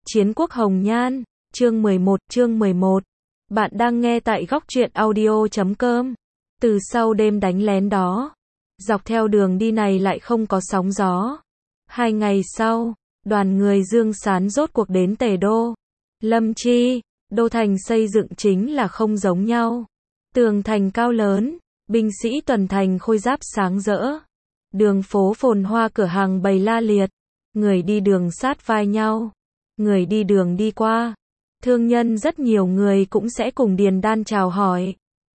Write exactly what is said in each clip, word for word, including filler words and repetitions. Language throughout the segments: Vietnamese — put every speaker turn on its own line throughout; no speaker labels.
Chiến quốc hồng nhan, chương mười một, chương mười một. Bạn đang nghe tại góc truyện audio chấm com. Từ sau đêm đánh lén đó, dọc theo đường đi này lại không có sóng gió. Hai ngày sau, đoàn người Dương Sán rốt cuộc đến Tề Đô. Lâm Chi, đô thành xây dựng chính là không giống nhau. Tường thành cao lớn, binh sĩ tuần thành khôi giáp sáng rỡ. Đường phố phồn hoa, cửa hàng bày la liệt, người đi đường sát vai nhau. Người đi đường đi qua, thương nhân rất nhiều người cũng sẽ cùng Điền Đan chào hỏi.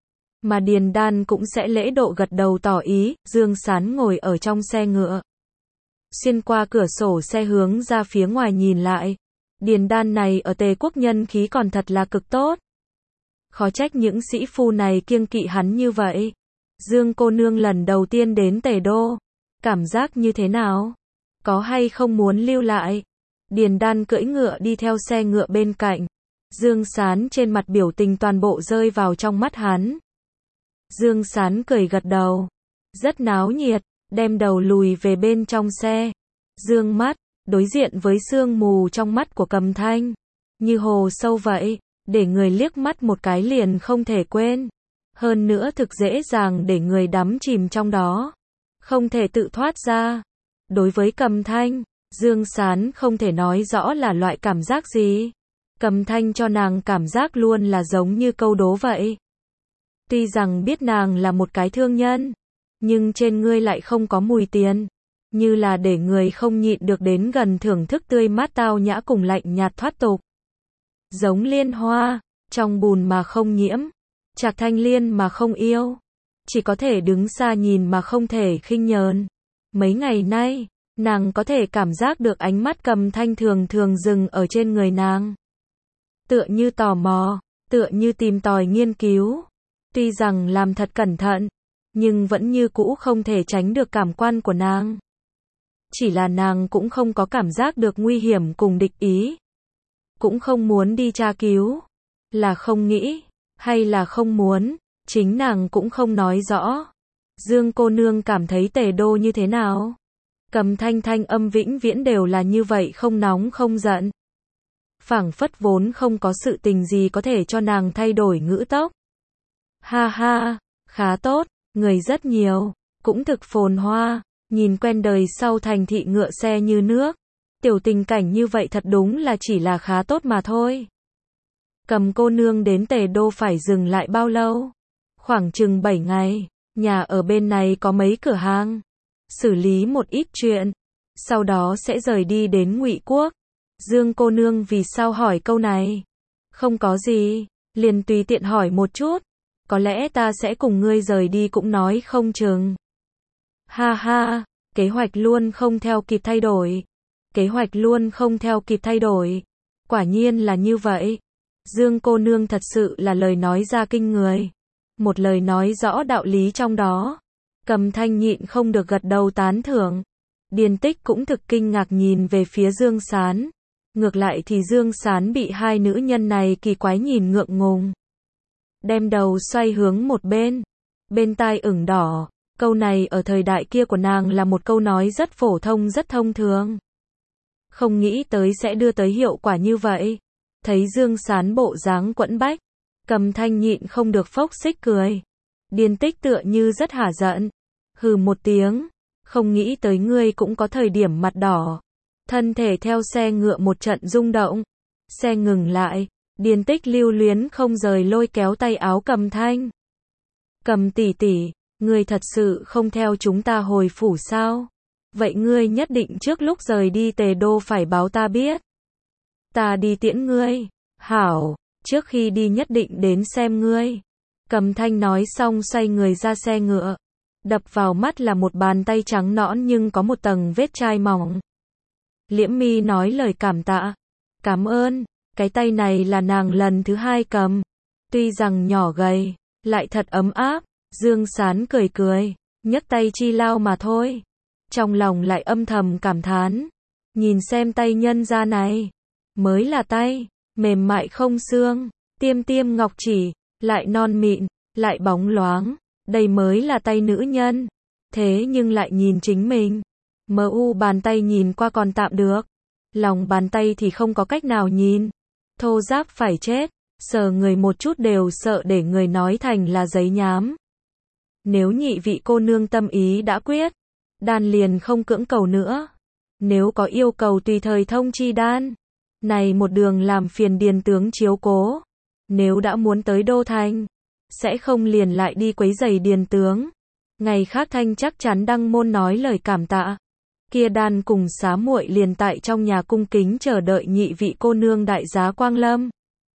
Mà Điền Đan cũng sẽ lễ độ gật đầu tỏ ý. Dương Sán ngồi ở trong xe ngựa, xuyên qua cửa sổ xe hướng ra phía ngoài nhìn lại. Điền Đan này ở Tề quốc nhân khí còn thật là cực tốt. Khó trách những sĩ phu này kiêng kỵ hắn như vậy. Dương cô nương lần đầu tiên đến Tề Đô, cảm giác như thế nào? Có hay không muốn lưu lại? Điền Đan cưỡi ngựa đi theo xe ngựa bên cạnh. Dương Sán trên mặt biểu tình toàn bộ rơi vào trong mắt hắn. Dương Sán cười gật đầu. Rất náo nhiệt, đem đầu lùi về bên trong xe. Dương mắt, đối diện với sương mù trong mắt của Cầm Thanh. Như hồ sâu vậy, để người liếc mắt một cái liền không thể quên. Hơn nữa thực dễ dàng để người đắm chìm trong đó, không thể tự thoát ra. Đối với Cầm Thanh, Dương Sán không thể nói rõ là loại cảm giác gì. Cầm Thanh cho nàng cảm giác luôn là giống như câu đố vậy. Tuy rằng biết nàng là một cái thương nhân, nhưng trên ngươi lại không có mùi tiền. Như là để người không nhịn được đến gần thưởng thức tươi mát tao nhã cùng lạnh nhạt thoát tục. Giống liên hoa, trong bùn mà không nhiễm, Trạc Thanh Liên mà không yêu. Chỉ có thể đứng xa nhìn mà không thể khinh nhờn. Mấy ngày nay, nàng có thể cảm giác được ánh mắt Cầm Thanh thường thường dừng ở trên người nàng. Tựa như tò mò, tựa như tìm tòi nghiên cứu. Tuy rằng làm thật cẩn thận, nhưng vẫn như cũ không thể tránh được cảm quan của nàng. Chỉ là nàng cũng không có cảm giác được nguy hiểm cùng địch ý. Cũng không muốn đi tra cứu. Là không nghĩ, hay là không muốn, chính nàng cũng không nói rõ. Dương cô nương cảm thấy Tề Đô như thế nào? Cầm Thanh thanh âm vĩnh viễn đều là như vậy, không nóng không giận. Phảng phất vốn không có sự tình gì có thể cho nàng thay đổi ngữ tốc. Ha ha, khá tốt, người rất nhiều, cũng thực phồn hoa, nhìn quen đời sau thành thị ngựa xe như nước. Tiểu tình cảnh như vậy thật đúng là chỉ là khá tốt mà thôi. Cầm cô nương đến Tề Đô phải dừng lại bao lâu? Khoảng chừng bảy ngày, nhà ở bên này có mấy cửa hàng, xử lý một ít chuyện, sau đó sẽ rời đi đến Ngụy Quốc. Dương cô nương vì sao hỏi câu này? Không có gì, liền tùy tiện hỏi một chút, có lẽ ta sẽ cùng ngươi rời đi cũng nói không chừng. Ha ha, kế hoạch luôn không theo kịp thay đổi. Kế hoạch luôn không theo kịp thay đổi. Quả nhiên là như vậy. Dương cô nương thật sự là lời nói ra kinh người. Một lời nói rõ đạo lý trong đó. Cầm Thanh nhịn không được gật đầu tán thưởng. Điền Tích cũng thực kinh ngạc nhìn về phía Dương Sán. Ngược lại thì Dương Sán bị hai nữ nhân này kỳ quái nhìn ngượng ngùng. Đem đầu xoay hướng một bên. Bên tai ửng đỏ. Câu này ở thời đại kia của nàng là một câu nói rất phổ thông, rất thông thường. Không nghĩ tới sẽ đưa tới hiệu quả như vậy. Thấy Dương Sán bộ dáng quẫn bách, Cầm Thanh nhịn không được phốc xích cười. Điền Tích tựa như rất hả giận. Hừ một tiếng, không nghĩ tới ngươi cũng có thời điểm mặt đỏ. Thân thể theo xe ngựa một trận rung động. Xe ngừng lại, Điền Tích lưu luyến không rời lôi kéo tay áo Cầm Thanh. Cầm tỷ tỷ, ngươi thật sự không theo chúng ta hồi phủ sao? Vậy ngươi nhất định trước lúc rời đi Tề Đô phải báo ta biết. Ta đi tiễn ngươi. Hảo, trước khi đi nhất định đến xem ngươi. Cầm Thanh nói xong xoay người ra xe ngựa. Đập vào mắt là một bàn tay trắng nõn nhưng có một tầng vết chai mỏng. Liễm Mi nói lời cảm tạ. Cảm ơn, cái tay này là nàng lần thứ hai cầm. Tuy rằng nhỏ gầy, lại thật ấm áp. Dương Sán cười cười, nhấc tay chi lao mà thôi. Trong lòng lại âm thầm cảm thán. Nhìn xem tay nhân ra này. Mới là tay, mềm mại không xương, tiêm tiêm ngọc chỉ, lại non mịn, lại bóng loáng. Đây mới là tay nữ nhân. Thế nhưng lại nhìn chính mình. Mờ u bàn tay nhìn qua còn tạm được. Lòng bàn tay thì không có cách nào nhìn. Thô ráp phải chết, sờ người một chút đều sợ để người nói thành là giấy nhám. Nếu nhị vị cô nương tâm ý đã quyết, đan liền không cưỡng cầu nữa. Nếu có yêu cầu tùy thời thông chi đan. Này một đường làm phiền điền tướng chiếu cố. Nếu đã muốn tới đô thành, sẽ không liền lại đi quấy giày điền tướng. Ngày khác thanh chắc chắn đăng môn nói lời cảm tạ. Kia đan cùng xá muội liền tại trong nhà cung kính chờ đợi nhị vị cô nương đại giá quang lâm.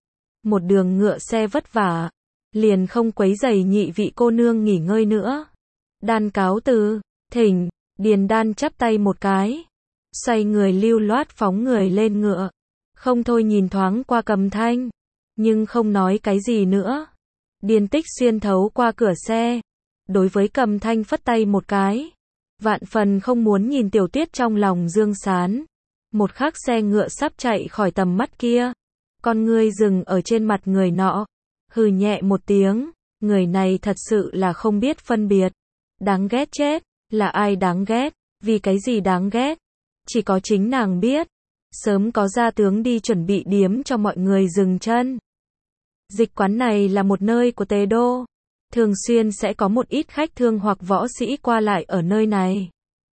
Một đường ngựa xe vất vả, liền không quấy giày nhị vị cô nương nghỉ ngơi nữa. Đan cáo từ, thỉnh, điền đan chắp tay một cái, xoay người lưu loát phóng người lên ngựa. Không thôi nhìn thoáng qua Cầm Thanh, nhưng không nói cái gì nữa. Điền Tích xuyên thấu qua cửa xe, đối với Cầm Thanh phất tay một cái. Vạn phần không muốn nhìn tiểu tuyết trong lòng Dương Sán. Một khắc xe ngựa sắp chạy khỏi tầm mắt kia. Con ngươi dừng ở trên mặt người nọ. Hừ nhẹ một tiếng. Người này thật sự là không biết phân biệt. Đáng ghét chết. Là ai đáng ghét? Vì cái gì đáng ghét? Chỉ có chính nàng biết. Sớm có gia tướng đi chuẩn bị điếm cho mọi người dừng chân. Dịch quán này là một nơi của Tề Đô. Thường xuyên sẽ có một ít khách thương hoặc võ sĩ qua lại ở nơi này.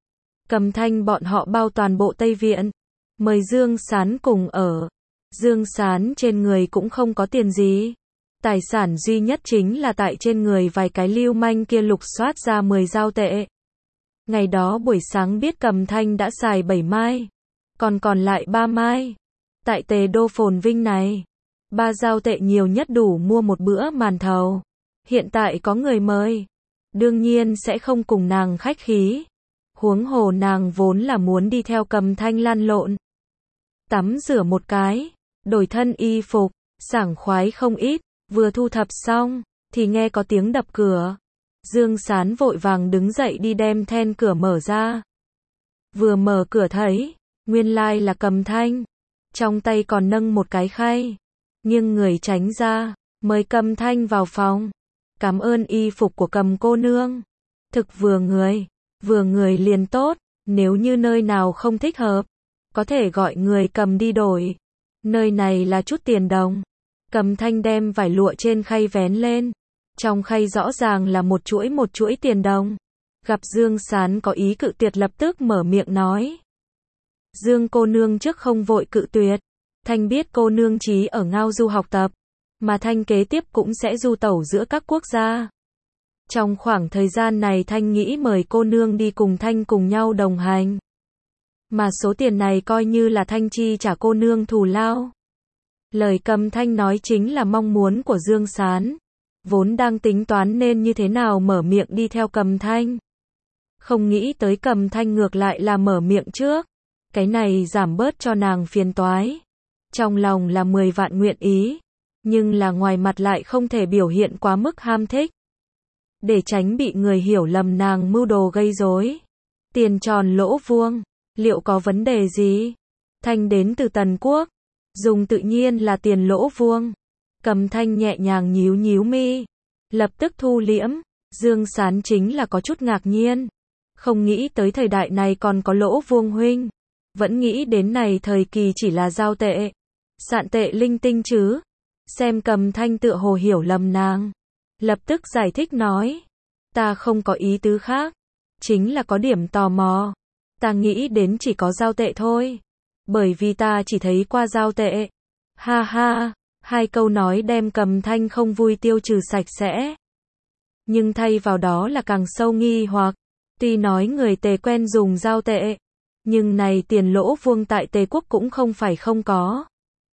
Cầm Thanh bọn họ bao toàn bộ Tây Viện. Mời Dương Sán cùng ở. Dương Sán trên người cũng không có tiền gì. Tài sản duy nhất chính là tại trên người vài cái lưu manh kia lục soát ra mười giao tệ. Ngày đó buổi sáng biết Cầm Thanh đã xài bảy mai. Còn còn lại ba mai. Tại Tề Đô phồn vinh này, ba giao tệ nhiều nhất đủ mua một bữa màn thầu. Hiện tại có người mời, đương nhiên sẽ không cùng nàng khách khí. Huống hồ nàng vốn là muốn đi theo Cầm Thanh lăn lộn. Tắm rửa một cái, đổi thân y phục, sảng khoái không ít, vừa thu thập xong, thì nghe có tiếng đập cửa. Dương Sán vội vàng đứng dậy đi đem then cửa mở ra. Vừa mở cửa thấy, nguyên lai là Cầm Thanh, trong tay còn nâng một cái khay, nhưng người tránh ra, mời Cầm Thanh vào phòng. Cảm ơn y phục của Cầm cô nương. Thực vừa người, vừa người liền tốt, nếu như nơi nào không thích hợp, có thể gọi người cầm đi đổi. Nơi này là chút tiền đồng. Cầm Thanh đem vải lụa trên khay vén lên. Trong khay rõ ràng là một chuỗi một chuỗi tiền đồng. Gặp Dương Sán có ý cự tuyệt lập tức mở miệng nói. Dương cô nương trước không vội cự tuyệt. Thanh biết cô nương chí ở Ngao Du học tập. Mà Thanh kế tiếp cũng sẽ du tẩu giữa các quốc gia. Trong khoảng thời gian này Thanh nghĩ mời cô nương đi cùng Thanh cùng nhau đồng hành. Mà số tiền này coi như là Thanh chi trả cô nương thù lao. Lời Cầm Thanh nói chính là mong muốn của Dương Sán. Vốn đang tính toán nên như thế nào mở miệng đi theo Cầm Thanh. Không nghĩ tới Cầm Thanh ngược lại là mở miệng trước. Cái này giảm bớt cho nàng phiền toái. Trong lòng là mười vạn nguyện ý. Nhưng là ngoài mặt lại không thể biểu hiện quá mức ham thích. Để tránh bị người hiểu lầm nàng mưu đồ gây rối. Tiền tròn lỗ vuông, liệu có vấn đề gì? Thanh đến từ Tần Quốc, dùng tự nhiên là tiền lỗ vuông. Cầm Thanh nhẹ nhàng nhíu nhíu mi, lập tức thu liễm. Dương Sán chính là có chút ngạc nhiên, không nghĩ tới thời đại này còn có lỗ vuông huynh, vẫn nghĩ đến này thời kỳ chỉ là giao tệ, sạn tệ linh tinh chứ. Xem Cầm Thanh tựa hồ hiểu lầm nàng, lập tức giải thích nói, ta không có ý tứ khác, chính là có điểm tò mò, ta nghĩ đến chỉ có giao tệ thôi, bởi vì ta chỉ thấy qua giao tệ. Ha ha, hai câu nói đem Cầm Thanh không vui tiêu trừ sạch sẽ. Nhưng thay vào đó là càng sâu nghi hoặc, tuy nói người Tề quen dùng giao tệ, nhưng này tiền lỗ vuông tại Tề quốc cũng không phải không có.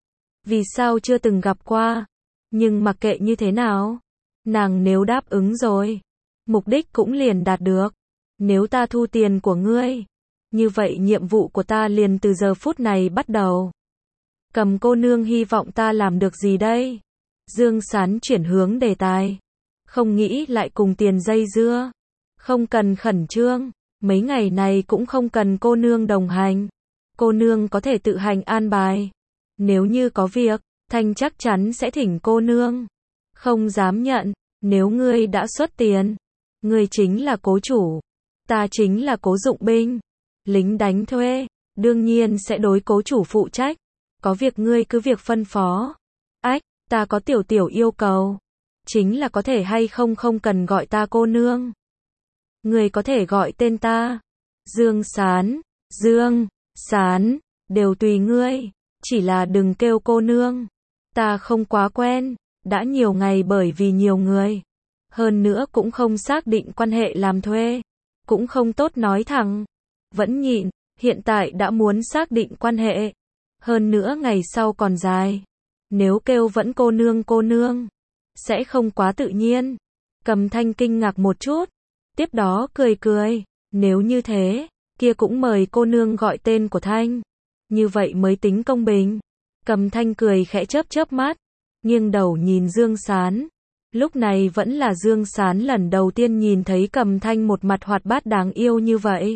Vì sao chưa từng gặp qua? Nhưng mặc kệ như thế nào, nàng nếu đáp ứng rồi, mục đích cũng liền đạt được. Nếu ta thu tiền của ngươi, như vậy nhiệm vụ của ta liền từ giờ phút này bắt đầu. Cầm cô nương hy vọng ta làm được gì đây? Dương Sán chuyển hướng đề tài, không nghĩ lại cùng tiền dây dưa. Không cần khẩn trương, mấy ngày này cũng không cần cô nương đồng hành. Cô nương có thể tự hành an bài. Nếu như có việc, Thanh chắc chắn sẽ thỉnh cô nương. Không dám nhận, nếu ngươi đã xuất tiền, ngươi chính là cố chủ, ta chính là cố dụng binh, lính đánh thuê, đương nhiên sẽ đối cố chủ phụ trách. Có việc ngươi cứ việc phân phó. Ách, ta có tiểu tiểu yêu cầu. Chính là có thể hay không không cần gọi ta cô nương. Ngươi có thể gọi tên ta. Dương Sán, Dương, Sán, đều tùy ngươi. Chỉ là đừng kêu cô nương. Ta không quá quen, đã nhiều ngày bởi vì nhiều người. Hơn nữa cũng không xác định quan hệ làm thuê. Cũng không tốt nói thẳng. Vẫn nhịn, hiện tại đã muốn xác định quan hệ. Hơn nữa ngày sau còn dài. Nếu kêu vẫn cô nương cô nương, sẽ không quá tự nhiên. Cầm Thanh kinh ngạc một chút. Tiếp đó cười cười. Nếu như thế, kia cũng mời cô nương gọi tên của Thanh. Như vậy mới tính công bình. Cầm Thanh cười khẽ chớp chớp mắt. Nghiêng đầu nhìn Dương Sán. Lúc này vẫn là Dương Sán lần đầu tiên nhìn thấy Cầm Thanh một mặt hoạt bát đáng yêu như vậy.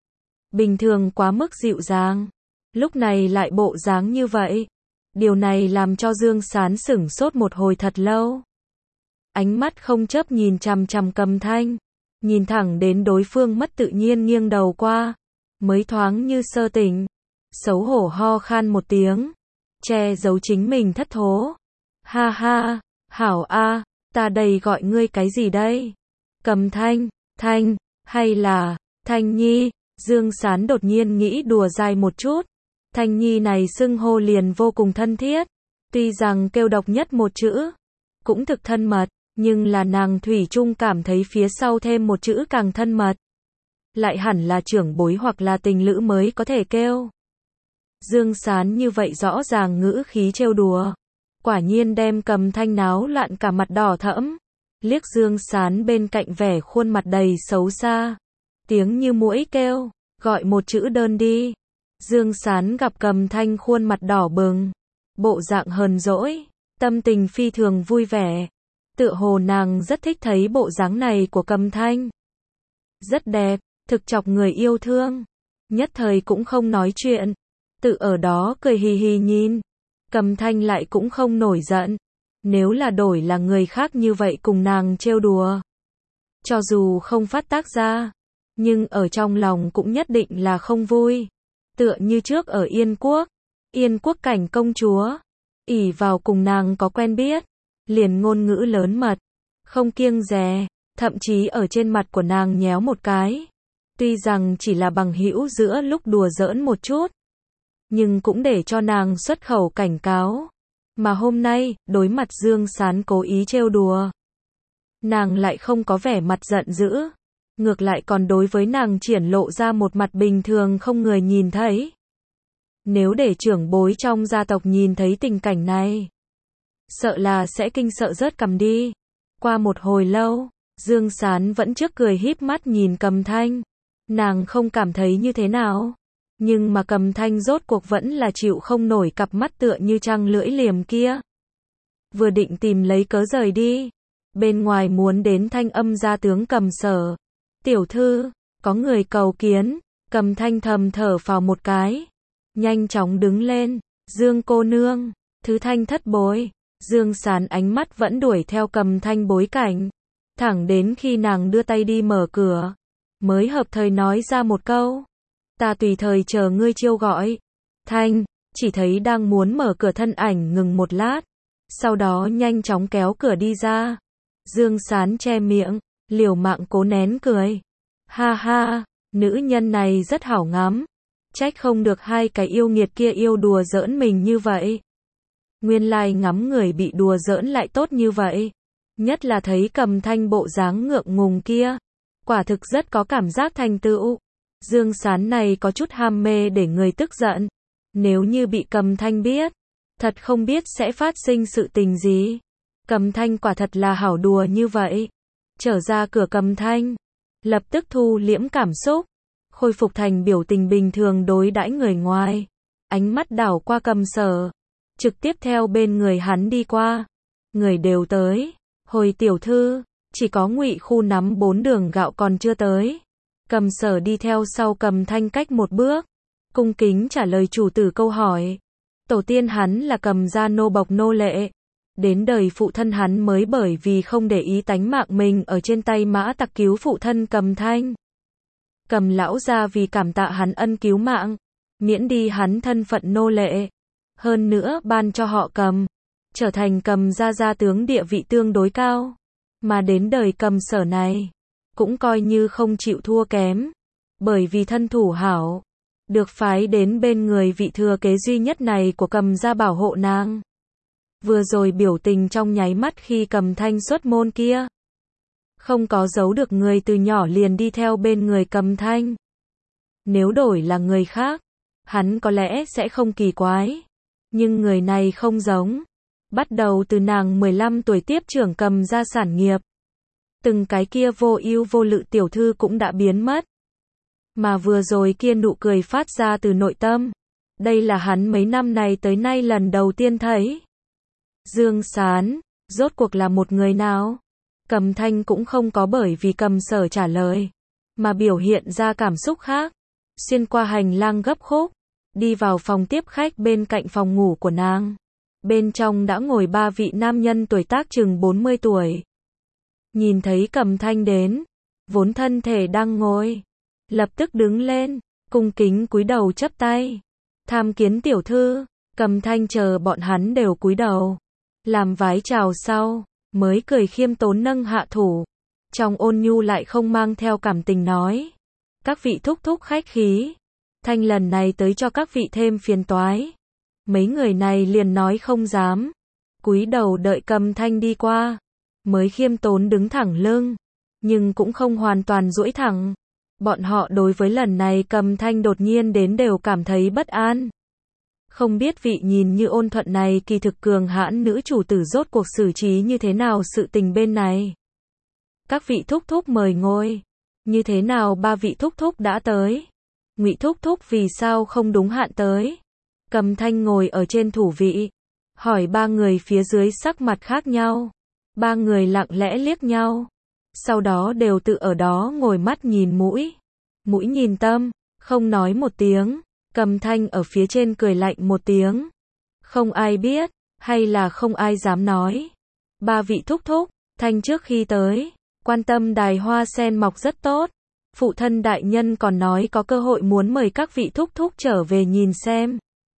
Bình thường quá mức dịu dàng. Lúc này lại bộ dáng như vậy. Điều này làm cho Dương Sán sửng sốt một hồi thật lâu. Ánh mắt không chớp nhìn chằm chằm Cầm Thanh. Nhìn thẳng đến đối phương mất tự nhiên nghiêng đầu qua. Mới thoáng như sơ tỉnh. Xấu hổ ho khan một tiếng. Che giấu chính mình thất thố. Ha ha, hảo a, ta đây gọi ngươi cái gì đây? Cầm Thanh, Thanh, hay là, Thanh Nhi? Dương Sán đột nhiên nghĩ đùa dài một chút. Thanh Nhi này xưng hô liền vô cùng thân thiết. Tuy rằng kêu độc nhất một chữ, cũng thực thân mật, nhưng là nàng thủy chung cảm thấy phía sau thêm một chữ càng thân mật. Lại hẳn là trưởng bối hoặc là tình lữ mới có thể kêu. Dương Sán như vậy rõ ràng ngữ khí trêu đùa. Quả nhiên đem Cầm Thanh náo loạn cả mặt đỏ thẫm. Liếc Dương Sán bên cạnh vẻ khuôn mặt đầy xấu xa. Tiếng như muỗi kêu, gọi một chữ đơn đi. Dương Sán gặp Cầm Thanh khuôn mặt đỏ bừng. Bộ dạng hờn dỗi, tâm tình phi thường vui vẻ. Tựa hồ nàng rất thích thấy bộ dáng này của Cầm Thanh. Rất đẹp, thực chọc người yêu thương. Nhất thời cũng không nói chuyện. Tự ở đó cười hì hì nhìn. Cầm Thanh lại cũng không nổi giận. Nếu là đổi là người khác như vậy cùng nàng trêu đùa. Cho dù không phát tác ra. Nhưng ở trong lòng cũng nhất định là không vui. Tựa như trước ở Yên Quốc. Yên Quốc cảnh công chúa. ỷ vào cùng nàng có quen biết. Liền ngôn ngữ lớn mật. Không kiêng dè. Thậm chí ở trên mặt của nàng nhéo một cái. Tuy rằng chỉ là bằng hữu giữa lúc đùa giỡn một chút. Nhưng cũng để cho nàng xuất khẩu cảnh cáo. Mà hôm nay, đối mặt Dương Sán cố ý trêu đùa. Nàng lại không có vẻ mặt giận dữ. Ngược lại còn đối với nàng triển lộ ra một mặt bình thường không người nhìn thấy. Nếu để trưởng bối trong gia tộc nhìn thấy tình cảnh này, sợ là sẽ kinh sợ rớt cằm đi. Qua một hồi lâu, Dương Sán vẫn trước cười híp mắt nhìn Cầm Thanh. Nàng không cảm thấy như thế nào. Nhưng mà Cầm Thanh rốt cuộc vẫn là chịu không nổi cặp mắt tựa như trăng lưỡi liềm kia. Vừa định tìm lấy cớ rời đi. Bên ngoài muốn đến thanh âm ra tướng Cầm Sở. Tiểu thư, có người cầu kiến. Cầm Thanh thầm thở phào một cái. Nhanh chóng đứng lên. Dương cô nương, thứ Thanh thất bối. Dương Sán ánh mắt vẫn đuổi theo Cầm Thanh bối cảnh. Thẳng đến khi nàng đưa tay đi mở cửa. Mới hợp thời nói ra một câu. Ta tùy thời chờ ngươi chiêu gọi. Thanh, chỉ thấy đang muốn mở cửa thân ảnh ngừng một lát. Sau đó nhanh chóng kéo cửa đi ra. Dương Sán che miệng, liều mạng cố nén cười. Ha ha, nữ nhân này rất hảo ngắm. Trách không được hai cái yêu nghiệt kia yêu đùa giỡn mình như vậy. Nguyên lai ngắm người bị đùa giỡn lại tốt như vậy. Nhất là thấy Cầm Thanh bộ dáng ngượng ngùng kia. Quả thực rất có cảm giác thành tựu. Dương Sán này có chút ham mê để người tức giận. Nếu như bị Cầm Thanh biết, thật không biết sẽ phát sinh sự tình gì. Cầm Thanh quả thật là hảo đùa như vậy. Trở ra cửa Cầm Thanh, lập tức thu liễm cảm xúc, khôi phục thành biểu tình bình thường đối đãi người ngoài. Ánh mắt đảo qua Cầm Sở, trực tiếp theo bên người hắn đi qua. Người đều tới. Hồi tiểu thư, chỉ có Ngụy Khu nắm bốn đường gạo còn chưa tới. Cầm Sở đi theo sau Cầm Thanh cách một bước, cung kính trả lời chủ tử câu hỏi. Tổ tiên hắn là Cầm gia nô bộc nô lệ. Đến đời phụ thân hắn mới bởi vì không để ý tánh mạng mình ở trên tay mã tặc cứu phụ thân Cầm Thanh. Cầm lão gia vì cảm tạ hắn ân cứu mạng, miễn đi hắn thân phận nô lệ. Hơn nữa ban cho họ Cầm, trở thành Cầm gia gia tướng địa vị tương đối cao. Mà đến đời Cầm Sở này, cũng coi như không chịu thua kém. Bởi vì thân thủ hảo, được phái đến bên người vị thừa kế duy nhất này của Cầm gia bảo hộ nàng. Vừa rồi biểu tình trong nháy mắt khi Cầm Thanh xuất môn kia, không có giấu được người từ nhỏ liền đi theo bên người Cầm Thanh. Nếu đổi là người khác, hắn có lẽ sẽ không kỳ quái. Nhưng người này không giống. Bắt đầu từ nàng mười lăm tuổi tiếp trưởng Cầm gia sản nghiệp. Từng cái kia vô ưu vô lự tiểu thư cũng đã biến mất. Mà vừa rồi kia nụ cười phát ra từ nội tâm. Đây là hắn mấy năm này tới nay lần đầu tiên thấy. Dương Sán, rốt cuộc là một người nào? Cầm Thanh cũng không có bởi vì Cầm Sở trả lời, mà biểu hiện ra cảm xúc khác. Xuyên qua hành lang gấp khúc, đi vào phòng tiếp khách bên cạnh phòng ngủ của nàng. Bên trong đã ngồi ba vị nam nhân tuổi tác chừng bốn mươi tuổi. Nhìn thấy Cầm Thanh đến, vốn thân thể đang ngồi, lập tức đứng lên, cung kính cúi đầu chắp tay. Tham kiến tiểu thư. Cầm Thanh chờ bọn hắn đều cúi đầu, làm vái chào sau, mới cười khiêm tốn nâng hạ thủ. Trong ôn nhu lại không mang theo cảm tình nói. Các vị thúc thúc khách khí. Thanh lần này tới cho các vị thêm phiền toái. Mấy người này liền nói không dám. Cúi đầu đợi Cầm Thanh đi qua. Mới khiêm tốn đứng thẳng lưng. Nhưng cũng không hoàn toàn duỗi thẳng. Bọn họ đối với lần này Cầm Thanh đột nhiên đến đều cảm thấy bất an. Không biết vị nhìn như ôn thuận này kỳ thực cường hãn nữ chủ tử rốt cuộc xử trí như thế nào sự tình bên này. Các vị thúc thúc mời ngồi. Như thế nào ba vị thúc thúc đã tới? Ngụy thúc thúc vì sao không đúng hạn tới? Cầm Thanh ngồi ở trên thủ vị, hỏi ba người phía dưới sắc mặt khác nhau. Ba người lặng lẽ liếc nhau, sau đó đều tự ở đó ngồi mắt nhìn mũi, mũi nhìn tâm, không nói một tiếng. Cầm Thanh ở phía trên cười lạnh một tiếng. Không ai biết, hay là không ai dám nói. Ba vị thúc thúc, Thanh trước khi tới, quan tâm đài hoa sen mọc rất tốt. Phụ thân đại nhân còn nói có cơ hội muốn mời các vị thúc thúc trở về nhìn xem.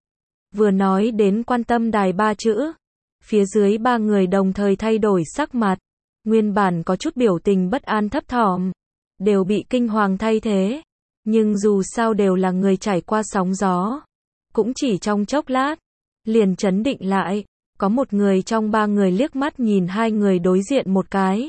Vừa nói đến quan tâm đài ba chữ, phía dưới ba người đồng thời thay đổi sắc mặt. Nguyên bản có chút biểu tình bất an thấp thỏm, đều bị kinh hoàng thay thế. Nhưng dù sao đều là người trải qua sóng gió, cũng chỉ trong chốc lát, liền chấn định lại. Có một người trong ba người liếc mắt nhìn hai người đối diện một cái.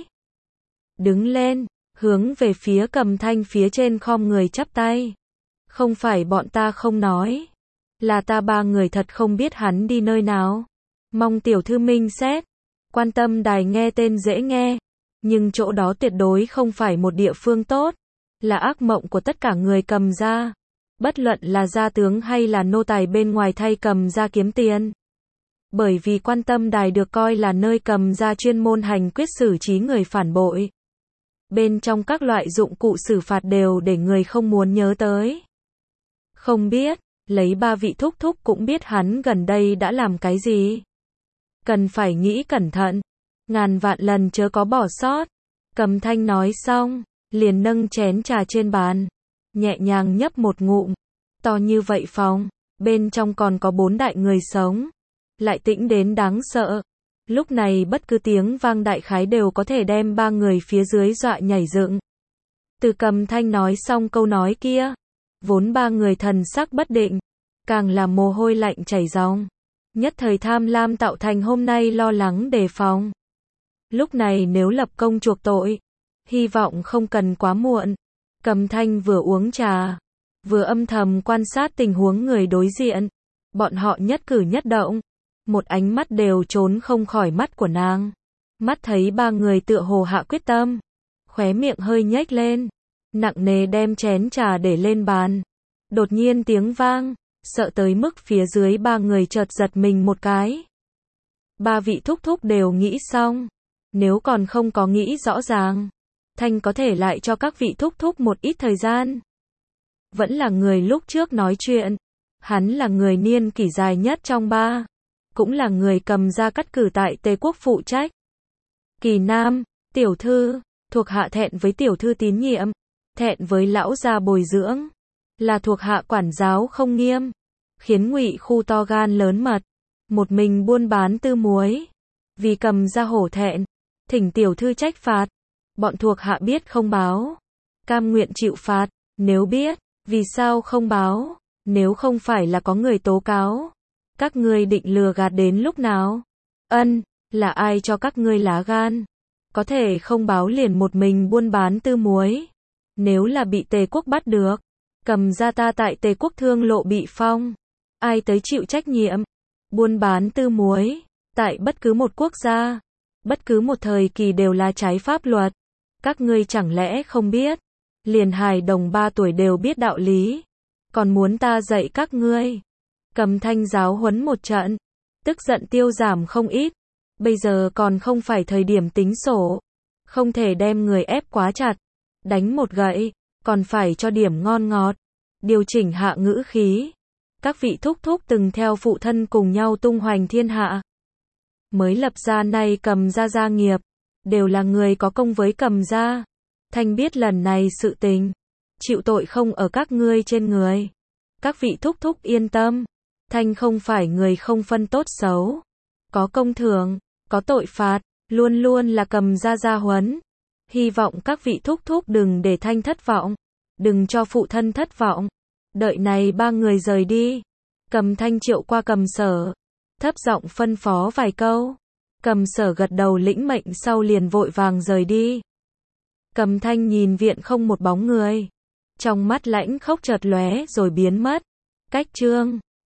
Đứng lên, hướng về phía Cầm Thanh phía trên khom người chắp tay. Không phải bọn ta không nói, là ta ba người thật không biết hắn đi nơi nào. Mong tiểu thư minh xét. Quan tâm đài nghe tên dễ nghe, nhưng chỗ đó tuyệt đối không phải một địa phương tốt. Là ác mộng của tất cả người Cầm gia. Bất luận là gia tướng hay là nô tài bên ngoài thay Cầm gia kiếm tiền. Bởi vì quan tâm đài được coi là nơi Cầm gia chuyên môn hành quyết xử trí người phản bội. Bên trong các loại dụng cụ xử phạt đều để người không muốn nhớ tới. Không biết, lấy ba vị thúc thúc cũng biết hắn gần đây đã làm cái gì. Cần phải nghĩ cẩn thận, ngàn vạn lần chớ có bỏ sót. Cầm Thanh nói xong, liền nâng chén trà trên bàn, nhẹ nhàng nhấp một ngụm. To như vậy phòng, bên trong còn có bốn đại người sống, lại tĩnh đến đáng sợ. Lúc này bất cứ tiếng vang đại khái đều có thể đem ba người phía dưới dọa nhảy dựng. Từ Cầm Thanh nói xong câu nói kia, vốn ba người thần sắc bất định, càng là mồ hôi lạnh chảy ròng. Nhất thời tham lam tạo thành hôm nay lo lắng đề phòng. Lúc này nếu lập công chuộc tội, hy vọng không cần quá muộn. Cầm Thanh vừa uống trà, vừa âm thầm quan sát tình huống người đối diện. Bọn họ nhất cử nhất động, một ánh mắt đều trốn không khỏi mắt của nàng. Mắt thấy ba người tựa hồ hạ quyết tâm, khóe miệng hơi nhếch lên, nặng nề đem chén trà để lên bàn. Đột nhiên tiếng vang, sợ tới mức phía dưới ba người chợt giật mình một cái. Ba vị thúc thúc đều nghĩ xong, nếu còn không có nghĩ rõ ràng, Thanh có thể lại cho các vị thúc thúc một ít thời gian. Vẫn là người lúc trước nói chuyện, hắn là người niên kỷ dài nhất trong ba, cũng là người Cầm gia cắt cử tại Tề quốc phụ trách. Kỳ Nam, tiểu thư, thuộc hạ thẹn với tiểu thư tín nhiệm, thẹn với lão gia bồi dưỡng. là thuộc hạ quản giáo không nghiêm, khiến Ngụy Khu to gan lớn mật, một mình buôn bán tư muối. Vì Cầm Gia hổ thẹn, thỉnh tiểu thư trách phạt. Bọn thuộc hạ biết không báo, cam nguyện chịu phạt. Nếu biết, vì sao không báo? Nếu không phải là có người tố cáo, các ngươi định lừa gạt đến lúc nào? Ân, là ai cho các ngươi lá gan? Có thể không báo liền một mình buôn bán tư muối. Nếu là bị Tề quốc bắt được, Cầm Gia ta tại Tề quốc thương lộ bị phong, ai tới chịu trách nhiệm? Buôn bán tư muối, tại bất cứ một quốc gia, bất cứ một thời kỳ đều là trái pháp luật. Các ngươi chẳng lẽ không biết? Liền hài đồng ba tuổi đều biết đạo lý, còn muốn ta dạy các ngươi? Cầm Thanh giáo huấn một trận, tức giận tiêu giảm không ít. Bây giờ còn không phải thời điểm tính sổ, không thể đem người ép quá chặt, đánh một gậy, còn phải cho điểm ngon ngọt, điều chỉnh hạ ngữ khí. Các vị thúc thúc từng theo phụ thân cùng nhau tung hoành thiên hạ, mới lập ra nay Cầm Gia gia nghiệp, đều là người có công với Cầm Gia. Thanh biết lần này sự tình, chịu tội không ở các ngươi trên người. Các vị thúc thúc yên tâm, Thanh không phải người không phân tốt xấu, có công thưởng, có tội phạt, luôn luôn là Cầm Gia gia huấn. Hy vọng các vị thúc thúc đừng để Thanh thất vọng, đừng cho phụ thân thất vọng. Đợi này ba người rời đi, Cầm Thanh triệu qua Cầm Sở, thấp giọng phân phó vài câu. Cầm Sở gật đầu lĩnh mệnh sau liền vội vàng rời đi. Cầm Thanh nhìn viện không một bóng người, trong mắt lãnh khốc chợt lóe rồi biến mất. Cách chương